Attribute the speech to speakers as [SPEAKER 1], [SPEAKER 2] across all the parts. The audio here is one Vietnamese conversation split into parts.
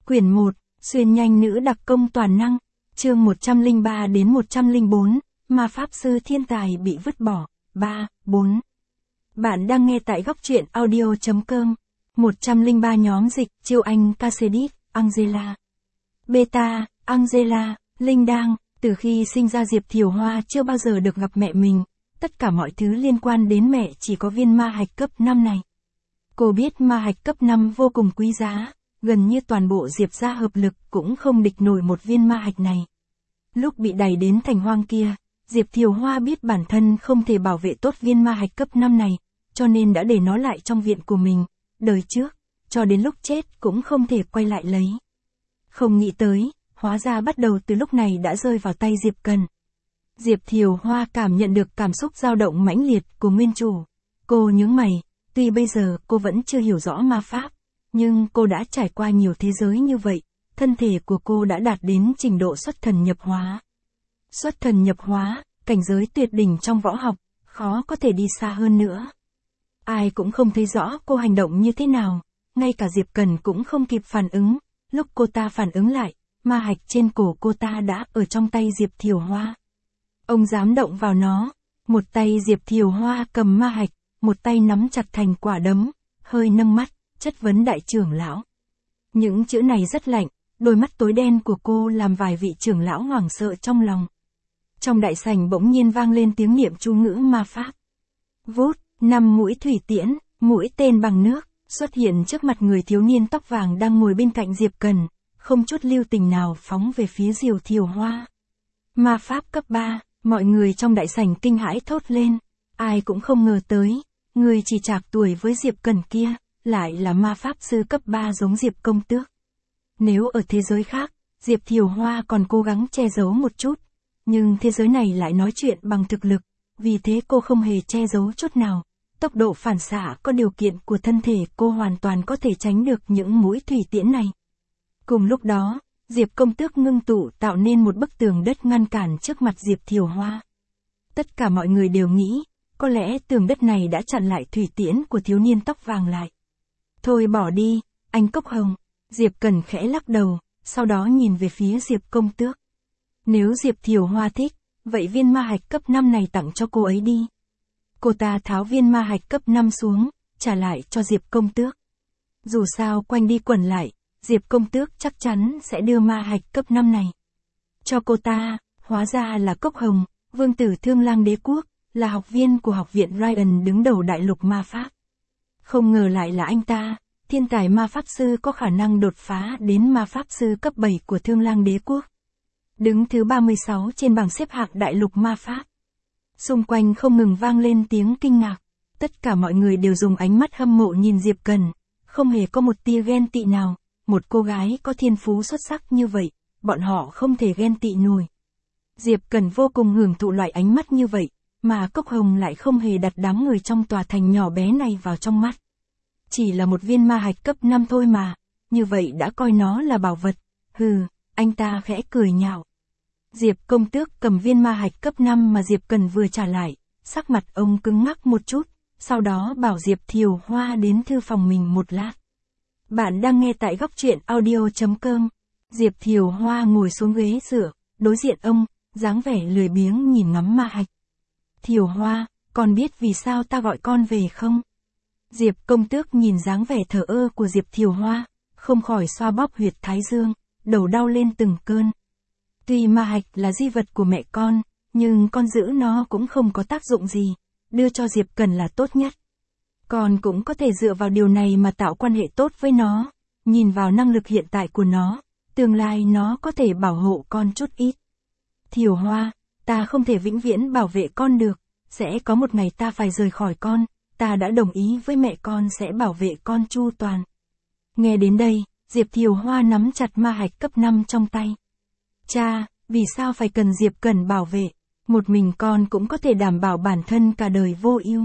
[SPEAKER 1] Quyển 1, xuyên nhanh nữ đặc công toàn năng, chương 103 đến 104, ma pháp sư thiên tài bị vứt bỏ, 3, 4. Bạn đang nghe tại góc truyện audio.com. 103 nhóm dịch, Chiêu Anh, Cassidy, Angela. Beta, Angela, Linh Đang, từ khi sinh ra Diệp Thiều Hoa chưa bao giờ được gặp mẹ mình, tất cả mọi thứ liên quan đến mẹ chỉ có viên ma hạch cấp 5 này. Cô biết ma hạch cấp 5 vô cùng quý giá, gần như toàn bộ Diệp gia hợp lực cũng không địch nổi một viên ma hạch này. Lúc bị đẩy đến thành hoang kia, Diệp Thiều Hoa biết bản thân không thể bảo vệ tốt viên ma hạch cấp 5 này, cho nên đã để nó lại trong viện của mình, đời trước, cho đến lúc chết cũng không thể quay lại lấy. Không nghĩ tới, hóa ra bắt đầu từ lúc này đã rơi vào tay Diệp Cần. Diệp Thiều Hoa cảm nhận được cảm xúc dao động mãnh liệt của nguyên chủ. Cô nhướng mày, tuy bây giờ cô vẫn chưa hiểu rõ ma pháp, nhưng cô đã trải qua nhiều thế giới như vậy, thân thể của cô đã đạt đến trình độ xuất thần nhập hóa. Xuất thần nhập hóa, cảnh giới tuyệt đỉnh trong võ học, khó có thể đi xa hơn nữa. Ai cũng không thấy rõ cô hành động như thế nào, ngay cả Diệp Cần cũng không kịp phản ứng, lúc cô ta phản ứng lại, ma hạch trên cổ cô ta đã ở trong tay Diệp Thiều Hoa. Ông dám động vào nó, một tay Diệp Thiều Hoa cầm ma hạch, một tay nắm chặt thành quả đấm, hơi nâng mắt, chất vấn đại trưởng lão. Những chữ này rất lạnh, đôi mắt tối đen của cô làm vài vị trưởng lão hoảng sợ trong lòng. Trong đại sảnh bỗng nhiên vang lên tiếng niệm chú ngữ ma pháp. Vút, 5 mũi thủy tiễn, mũi tên bằng nước, xuất hiện trước mặt người thiếu niên tóc vàng đang ngồi bên cạnh Diệp Cần, không chút lưu tình nào phóng về phía Diệp Thiều Hoa. Ma pháp cấp 3, mọi người trong đại sảnh kinh hãi thốt lên, ai cũng không ngờ tới, người chỉ trạc tuổi với Diệp Cần kia, lại là ma pháp sư cấp 3 giống Diệp Công Tước. Nếu ở thế giới khác, Diệp Thiều Hoa còn cố gắng che giấu một chút, nhưng thế giới này lại nói chuyện bằng thực lực, vì thế cô không hề che giấu chút nào. Tốc độ phản xạ có điều kiện của thân thể cô hoàn toàn có thể tránh được những mũi thủy tiễn này. Cùng lúc đó, Diệp Công Tước ngưng tụ tạo nên một bức tường đất ngăn cản trước mặt Diệp Thiều Hoa. Tất cả mọi người đều nghĩ, có lẽ tường đất này đã chặn lại thủy tiễn của thiếu niên tóc vàng lại. Thôi bỏ đi, anh Cốc Hồng. Diệp Cần khẽ lắc đầu, sau đó nhìn về phía Diệp Công Tước. Nếu Diệp Thiều Hoa thích, vậy viên ma hạch cấp 5 này tặng cho cô ấy đi. Cô ta tháo viên ma hạch cấp 5 xuống, trả lại cho Diệp Công Tước. Dù sao quanh đi quẩn lại, Diệp Công Tước chắc chắn sẽ đưa ma hạch cấp 5 này cho cô ta. Hóa ra là Cốc Hồng, vương tử Thương Lang Đế Quốc, là học viên của học viện Ryan đứng đầu đại lục ma pháp. Không ngờ lại là anh ta, thiên tài ma pháp sư có khả năng đột phá đến ma pháp sư cấp 7 của Thương Lang Đế Quốc. Đứng thứ 36 trên bảng xếp hạng đại lục ma pháp. Xung quanh không ngừng vang lên tiếng kinh ngạc. Tất cả mọi người đều dùng ánh mắt hâm mộ nhìn Diệp Cần, không hề có một tia ghen tị nào. Một cô gái có thiên phú xuất sắc như vậy, bọn họ không thể ghen tị nổi. Diệp Cần vô cùng hưởng thụ loại ánh mắt như vậy, mà Cốc Hồng lại không hề đặt đám người trong tòa thành nhỏ bé này vào trong mắt. Chỉ là một viên ma hạch cấp 5 thôi mà, như vậy đã coi nó là bảo vật. Hừ, anh ta khẽ cười nhạo. Diệp Công Tước cầm viên ma hạch cấp 5 mà Diệp Cần vừa trả lại, sắc mặt ông cứng ngắc một chút, sau đó bảo Diệp Thiều Hoa đến thư phòng mình một lát. Bạn đang nghe tại góc truyện audio.com. Diệp Thiều Hoa ngồi xuống ghế dựa, đối diện ông, dáng vẻ lười biếng nhìn ngắm ma hạch. Thiều Hoa, con biết vì sao ta gọi con về không? Diệp Công Tước nhìn dáng vẻ thờ ơ của Diệp Thiều Hoa, không khỏi xoa bóp huyệt thái dương, đầu đau lên từng cơn. Tuy ma hạch là di vật của mẹ con, nhưng con giữ nó cũng không có tác dụng gì, đưa cho Diệp Cần là tốt nhất. Con cũng có thể dựa vào điều này mà tạo quan hệ tốt với nó, nhìn vào năng lực hiện tại của nó, tương lai nó có thể bảo hộ con chút ít. Thiều Hoa, ta không thể vĩnh viễn bảo vệ con được, sẽ có một ngày ta phải rời khỏi con, ta đã đồng ý với mẹ con sẽ bảo vệ con chu toàn. Nghe đến đây, Diệp Thiều Hoa nắm chặt ma hạch cấp 5 trong tay. Cha, vì sao phải cần Diệp Cần bảo vệ, một mình con cũng có thể đảm bảo bản thân cả đời vô ưu.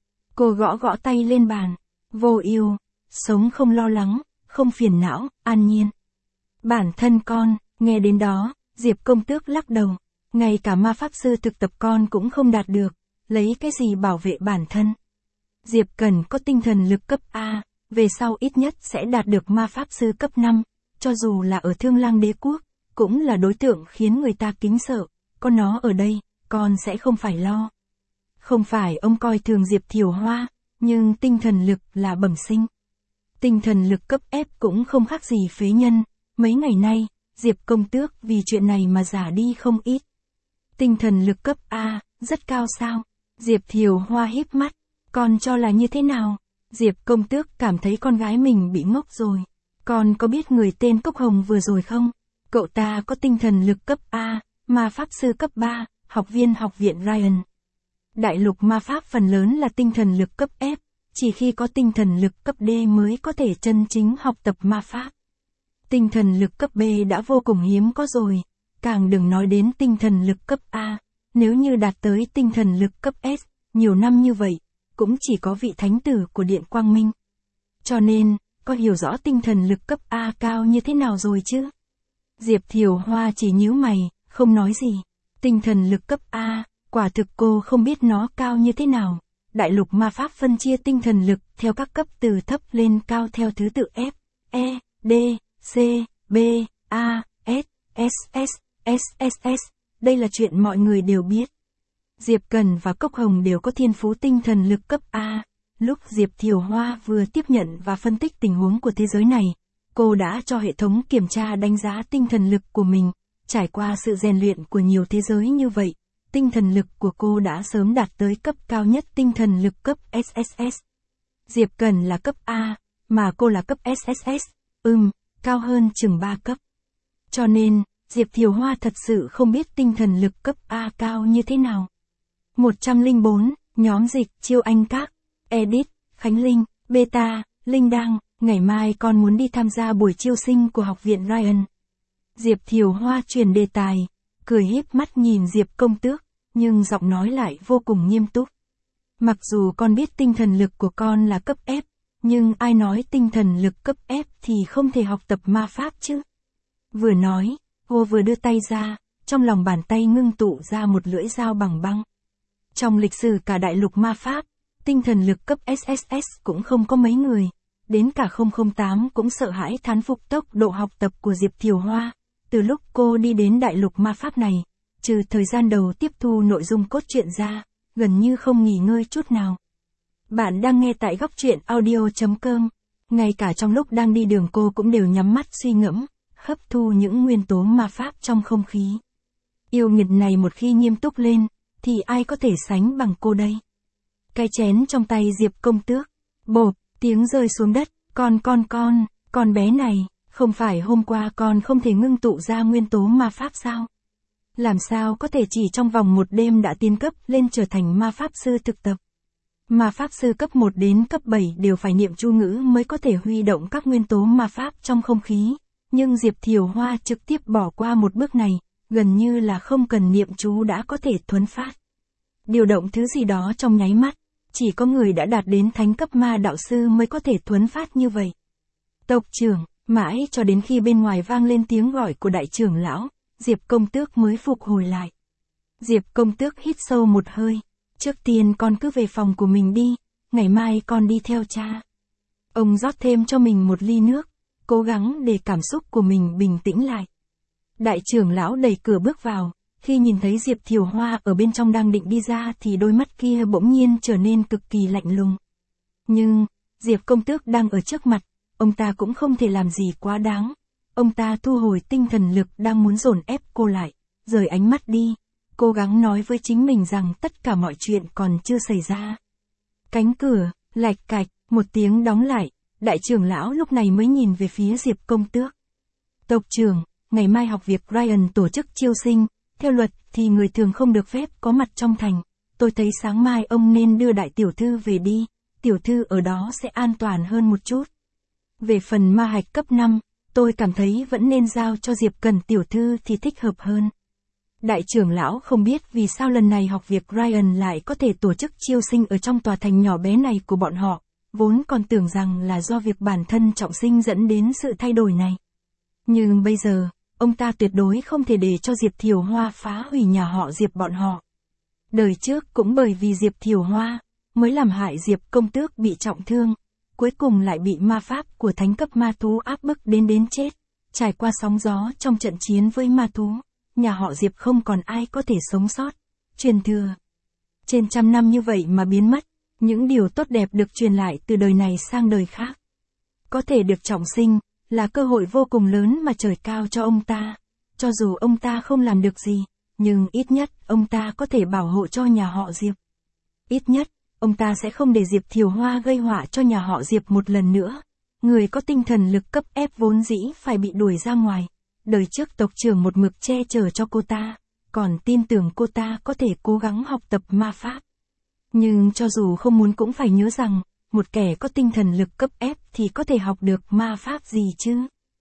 [SPEAKER 1] Cô gõ gõ tay lên bàn, vô ưu, sống không lo lắng, không phiền não, an nhiên. Bản thân con, nghe đến đó, Diệp Công Tước lắc đầu, ngay cả ma pháp sư thực tập con cũng không đạt được, lấy cái gì bảo vệ bản thân. Diệp Cần có tinh thần lực cấp A, về sau ít nhất sẽ đạt được ma pháp sư cấp 5, cho dù là ở Thương Lang Đế quốc, cũng là đối tượng khiến người ta kính sợ, có nó ở đây, con sẽ không phải lo. Không phải ông coi thường Diệp Thiều Hoa, nhưng tinh thần lực là bẩm sinh. Tinh thần lực cấp ép cũng không khác gì phế nhân, mấy ngày nay, Diệp công tước vì chuyện này mà giả đi không ít. Tinh thần lực cấp A, rất cao sao? Diệp Thiều Hoa híp mắt, con cho là như thế nào? Diệp công tước cảm thấy con gái mình bị ngốc rồi. Con có biết người tên Cốc Hồng vừa rồi không? Cậu ta có tinh thần lực cấp A, ma pháp sư cấp 3, học viên học viện Ryan. Đại lục ma pháp phần lớn là tinh thần lực cấp F, chỉ khi có tinh thần lực cấp D mới có thể chân chính học tập ma pháp. Tinh thần lực cấp B đã vô cùng hiếm có rồi, càng đừng nói đến tinh thần lực cấp A, nếu như đạt tới tinh thần lực cấp S, nhiều năm như vậy, cũng chỉ có vị thánh tử của Điện Quang Minh. Cho nên, có hiểu rõ tinh thần lực cấp A cao như thế nào rồi chứ? Diệp Thiều Hoa chỉ nhíu mày, không nói gì. Tinh thần lực cấp A, quả thực cô không biết nó cao như thế nào. Đại lục ma pháp phân chia tinh thần lực theo các cấp từ thấp lên cao theo thứ tự F, E, D, C, B, A, S, SS, SSS. Đây là chuyện mọi người đều biết. Diệp Cần và Cốc Hồng đều có thiên phú tinh thần lực cấp A. Lúc Diệp Thiều Hoa vừa tiếp nhận và phân tích tình huống của thế giới này, cô đã cho hệ thống kiểm tra đánh giá tinh thần lực của mình. Trải qua sự rèn luyện của nhiều thế giới như vậy, tinh thần lực của cô đã sớm đạt tới cấp cao nhất tinh thần lực cấp SSS. Diệp Cần là cấp A, mà cô là cấp SSS, cao hơn chừng 3 cấp. Cho nên, Diệp Thiều Hoa thật sự không biết tinh thần lực cấp A cao như thế nào. 104, nhóm dịch, Chiêu Anh Các, Edit, Khánh Linh, Beta, Linh Đăng, ngày mai con muốn đi tham gia buổi chiêu sinh của học viện Ryan. Diệp Thiều Hoa chuyển đề tài, cười híp mắt nhìn Diệp công tước, nhưng giọng nói lại vô cùng nghiêm túc. Mặc dù con biết tinh thần lực của con là cấp F, nhưng ai nói tinh thần lực cấp F thì không thể học tập ma pháp chứ? Vừa nói, cô vừa đưa tay ra, trong lòng bàn tay ngưng tụ ra một lưỡi dao bằng băng. Trong lịch sử cả đại lục ma pháp, tinh thần lực cấp SSS cũng không có mấy người, đến cả 008 cũng sợ hãi thán phục tốc độ học tập của Diệp Thiều Hoa. Từ lúc cô đi đến đại lục ma pháp này, trừ thời gian đầu tiếp thu nội dung cốt truyện ra, gần như không nghỉ ngơi chút nào. Bạn đang nghe tại góc truyện audio.com. Ngay cả trong lúc đang đi đường cô cũng đều nhắm mắt suy ngẫm, hấp thu những nguyên tố ma pháp trong không khí. Yêu nghiệt này một khi nghiêm túc lên, thì ai có thể sánh bằng cô đây? Cái chén trong tay Diệp công tước, bộp, tiếng rơi xuống đất, con bé này, không phải hôm qua con không thể ngưng tụ ra nguyên tố ma pháp sao? Làm sao có thể chỉ trong vòng một đêm đã tiến cấp lên trở thành ma pháp sư thực tập? Ma pháp sư cấp 1 đến cấp 7 đều phải niệm chú ngữ mới có thể huy động các nguyên tố ma pháp trong không khí, nhưng Diệp Thiều Hoa trực tiếp bỏ qua một bước này, gần như là không cần niệm chú đã có thể thuấn phát. Điều động thứ gì đó trong nháy mắt, chỉ có người đã đạt đến thánh cấp ma đạo sư mới có thể thuấn phát như vậy. Tộc trưởng, mãi cho đến khi bên ngoài vang lên tiếng gọi của đại trưởng lão, Diệp công tước mới phục hồi lại. Diệp công tước hít sâu một hơi, trước tiên con cứ về phòng của mình đi, ngày mai con đi theo cha. Ông rót thêm cho mình một ly nước, cố gắng để cảm xúc của mình bình tĩnh lại. Đại trưởng lão đẩy cửa bước vào, khi nhìn thấy Diệp Thiều Hoa ở bên trong đang định đi ra thì đôi mắt kia bỗng nhiên trở nên cực kỳ lạnh lùng. Nhưng, Diệp công tước đang ở trước mặt, ông ta cũng không thể làm gì quá đáng. Ông ta thu hồi tinh thần lực đang muốn dồn ép cô lại, rời ánh mắt đi, cố gắng nói với chính mình rằng tất cả mọi chuyện còn chưa xảy ra. Cánh cửa, lạch cạch, một tiếng đóng lại, đại trưởng lão lúc này mới nhìn về phía Diệp công tước. Tộc trưởng, ngày mai học việc Ryan tổ chức chiêu sinh, theo luật thì người thường không được phép có mặt trong thành. Tôi thấy sáng mai ông nên đưa đại tiểu thư về đi, tiểu thư ở đó sẽ an toàn hơn một chút. Về phần ma hạch cấp 5, tôi cảm thấy vẫn nên giao cho Diệp Cần tiểu thư thì thích hợp hơn. Đại trưởng lão không biết vì sao lần này học việc Ryan lại có thể tổ chức chiêu sinh ở trong tòa thành nhỏ bé này của bọn họ, vốn còn tưởng rằng là do việc bản thân trọng sinh dẫn đến sự thay đổi này. Nhưng bây giờ, ông ta tuyệt đối không thể để cho Diệp Thiều Hoa phá hủy nhà họ Diệp bọn họ. Đời trước cũng bởi vì Diệp Thiều Hoa, mới làm hại Diệp công tước bị trọng thương, cuối cùng lại bị ma pháp của thánh cấp ma thú áp bức đến chết. Trải qua sóng gió trong trận chiến với ma thú, nhà họ Diệp không còn ai có thể sống sót. Truyền thừa. Trên 100 năm như vậy mà biến mất, những điều tốt đẹp được truyền lại từ đời này sang đời khác. Có thể được trọng sinh, là cơ hội vô cùng lớn mà trời cao cho ông ta. Cho dù ông ta không làm được gì, nhưng ít nhất ông ta có thể bảo hộ cho nhà họ Diệp. Ít nhất, ông ta sẽ không để Diệp Thiều Hoa gây họa cho nhà họ Diệp một lần nữa. Người có tinh thần lực cấp ép vốn dĩ phải bị đuổi ra ngoài. Đời trước tộc trưởng một mực che chở cho cô ta, còn tin tưởng cô ta có thể cố gắng học tập ma pháp. Nhưng cho dù không muốn cũng phải nhớ rằng, một kẻ có tinh thần lực cấp ép thì có thể học được ma pháp gì chứ.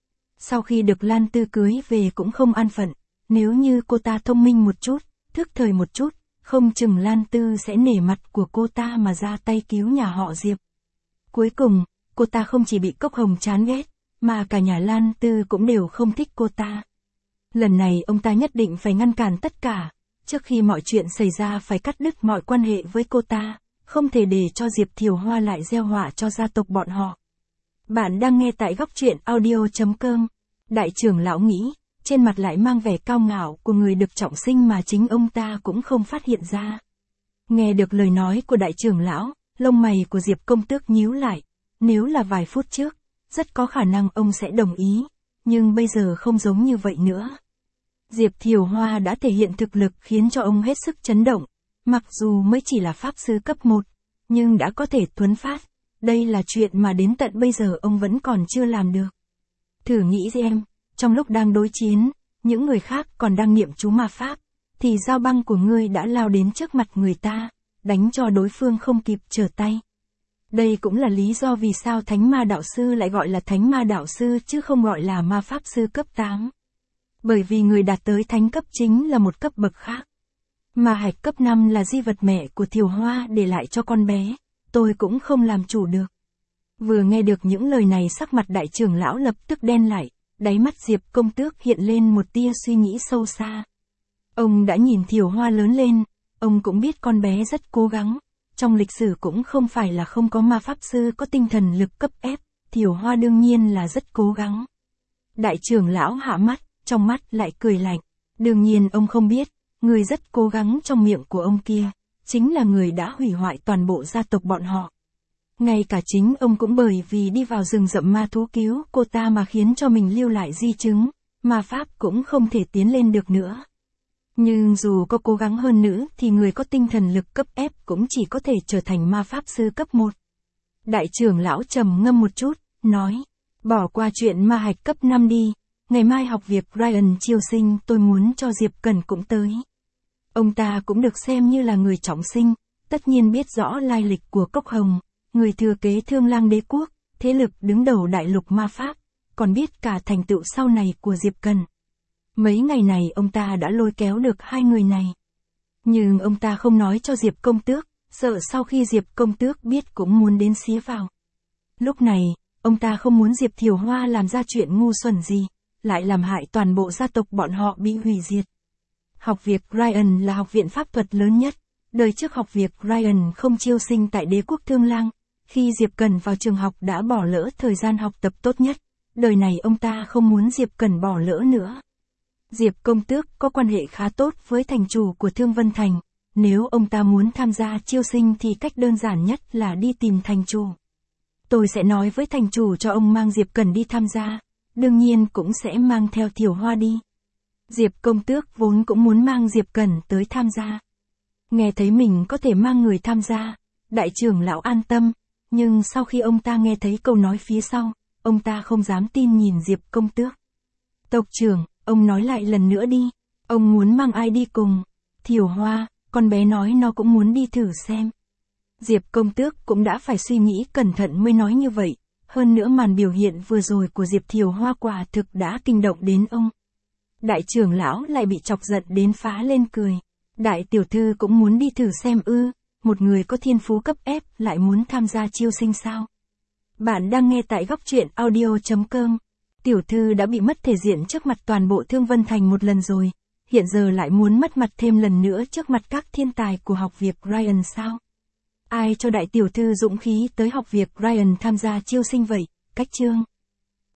[SPEAKER 1] Sau khi được Lan Tư cưới về cũng không an phận, nếu như cô ta thông minh một chút, thức thời một chút, không chừng Lan Tư sẽ nể mặt của cô ta mà ra tay cứu nhà họ Diệp. Cuối cùng, cô ta không chỉ bị Cốc Hồng chán ghét, mà cả nhà Lan Tư cũng đều không thích cô ta. Lần này ông ta nhất định phải ngăn cản tất cả, trước khi mọi chuyện xảy ra phải cắt đứt mọi quan hệ với cô ta, không thể để cho Diệp Thiều Hoa lại gieo họa cho gia tộc bọn họ. Bạn đang nghe tại góc truyện audio.com. Đại trưởng lão nghĩ, trên mặt lại mang vẻ cao ngạo của người được trọng sinh mà chính ông ta cũng không phát hiện ra. Nghe được lời nói của đại trưởng lão, lông mày của Diệp công tước nhíu lại. Nếu là vài phút trước, rất có khả năng ông sẽ đồng ý, nhưng bây giờ không giống như vậy nữa. Diệp Thiều Hoa đã thể hiện thực lực khiến cho ông hết sức chấn động, mặc dù mới chỉ là pháp sư cấp 1, nhưng đã có thể thuấn phát. Đây là chuyện mà đến tận bây giờ ông vẫn còn chưa làm được. Thử nghĩ xem, trong lúc đang đối chiến, những người khác còn đang niệm chú ma pháp, thì dao băng của ngươi đã lao đến trước mặt người ta, đánh cho đối phương không kịp trở tay. Đây cũng là lý do vì sao Thánh Ma Đạo Sư lại gọi là Thánh Ma Đạo Sư chứ không gọi là Ma Pháp Sư cấp 8. Bởi vì người đạt tới thánh cấp chính là một cấp bậc khác. Ma hạch cấp 5 là di vật mẹ của Thiều Hoa để lại cho con bé, tôi cũng không làm chủ được. Vừa nghe được những lời này sắc mặt đại trưởng lão lập tức đen lại, đáy mắt Diệp công tước hiện lên một tia suy nghĩ sâu xa. Ông đã nhìn Thiều Hoa lớn lên, ông cũng biết con bé rất cố gắng. Trong lịch sử cũng không phải là không có ma pháp sư có tinh thần lực cấp ép, Thiều Hoa đương nhiên là rất cố gắng. Đại trưởng lão hạ mắt, trong mắt lại cười lạnh. Đương nhiên ông không biết, người rất cố gắng trong miệng của ông kia, chính là người đã hủy hoại toàn bộ gia tộc bọn họ. Ngay cả chính ông cũng bởi vì đi vào rừng rậm ma thú cứu cô ta mà khiến cho mình lưu lại di chứng, ma pháp cũng không thể tiến lên được nữa. Nhưng dù có cố gắng hơn nữa thì người có tinh thần lực cấp ép cũng chỉ có thể trở thành ma pháp sư cấp 1. Đại trưởng lão trầm ngâm một chút, nói, bỏ qua chuyện ma hạch cấp 5 đi, ngày mai học việc Ryan chiêu sinh tôi muốn cho Diệp Cần cũng tới. Ông ta cũng được xem như là người trọng sinh, tất nhiên biết rõ lai lịch của Cốc Hồng, người thừa kế Thương Lang Đế quốc, thế lực đứng đầu đại lục ma pháp, còn biết cả thành tựu sau này của Diệp Cần. Mấy ngày này ông ta đã lôi kéo được hai người này. Nhưng ông ta không nói cho Diệp công tước, sợ sau khi Diệp công tước biết cũng muốn đến xía vào. Lúc này, ông ta không muốn Diệp Thiều Hoa làm ra chuyện ngu xuẩn gì, lại làm hại toàn bộ gia tộc bọn họ bị hủy diệt. Học viện Ryan là học viện pháp thuật lớn nhất. Đời trước học viện Ryan không chiêu sinh tại đế quốc Thương Lang. Khi Diệp Cần vào trường học đã bỏ lỡ thời gian học tập tốt nhất. Đời này ông ta không muốn Diệp Cần bỏ lỡ nữa. Diệp công tước có quan hệ khá tốt với thành chủ của Thương Vân Thành. Nếu ông ta muốn tham gia chiêu sinh thì cách đơn giản nhất là đi tìm thành chủ. Tôi sẽ nói với thành chủ cho ông mang Diệp Cần đi tham gia. Đương nhiên cũng sẽ mang theo Thiều Hoa đi. Diệp công tước vốn cũng muốn mang Diệp Cần tới tham gia. Nghe thấy mình có thể mang người tham gia, đại trưởng lão an tâm, nhưng sau khi ông ta nghe thấy câu nói phía sau, ông ta không dám tin nhìn Diệp công tước. Tộc trưởng, ông nói lại lần nữa đi, ông muốn mang ai đi cùng? Thiều Hoa, con bé nói nó cũng muốn đi thử xem. Diệp công tước cũng đã phải suy nghĩ cẩn thận mới nói như vậy, hơn nữa màn biểu hiện vừa rồi của Diệp Thiều Hoa quả thực đã kinh động đến ông. Đại trưởng lão lại bị chọc giận đến phá lên cười. Đại tiểu thư cũng muốn đi thử xem ư, một người có thiên phú cấp ép lại muốn tham gia chiêu sinh sao? Bạn đang nghe tại góc truyện audio.com. Tiểu thư đã bị mất thể diện trước mặt toàn bộ Thương Vân Thành một lần rồi, hiện giờ lại muốn mất mặt thêm lần nữa trước mặt các thiên tài của học viện Ryan sao? Ai cho đại tiểu thư dũng khí tới học viện Ryan tham gia chiêu sinh vậy? Cách chương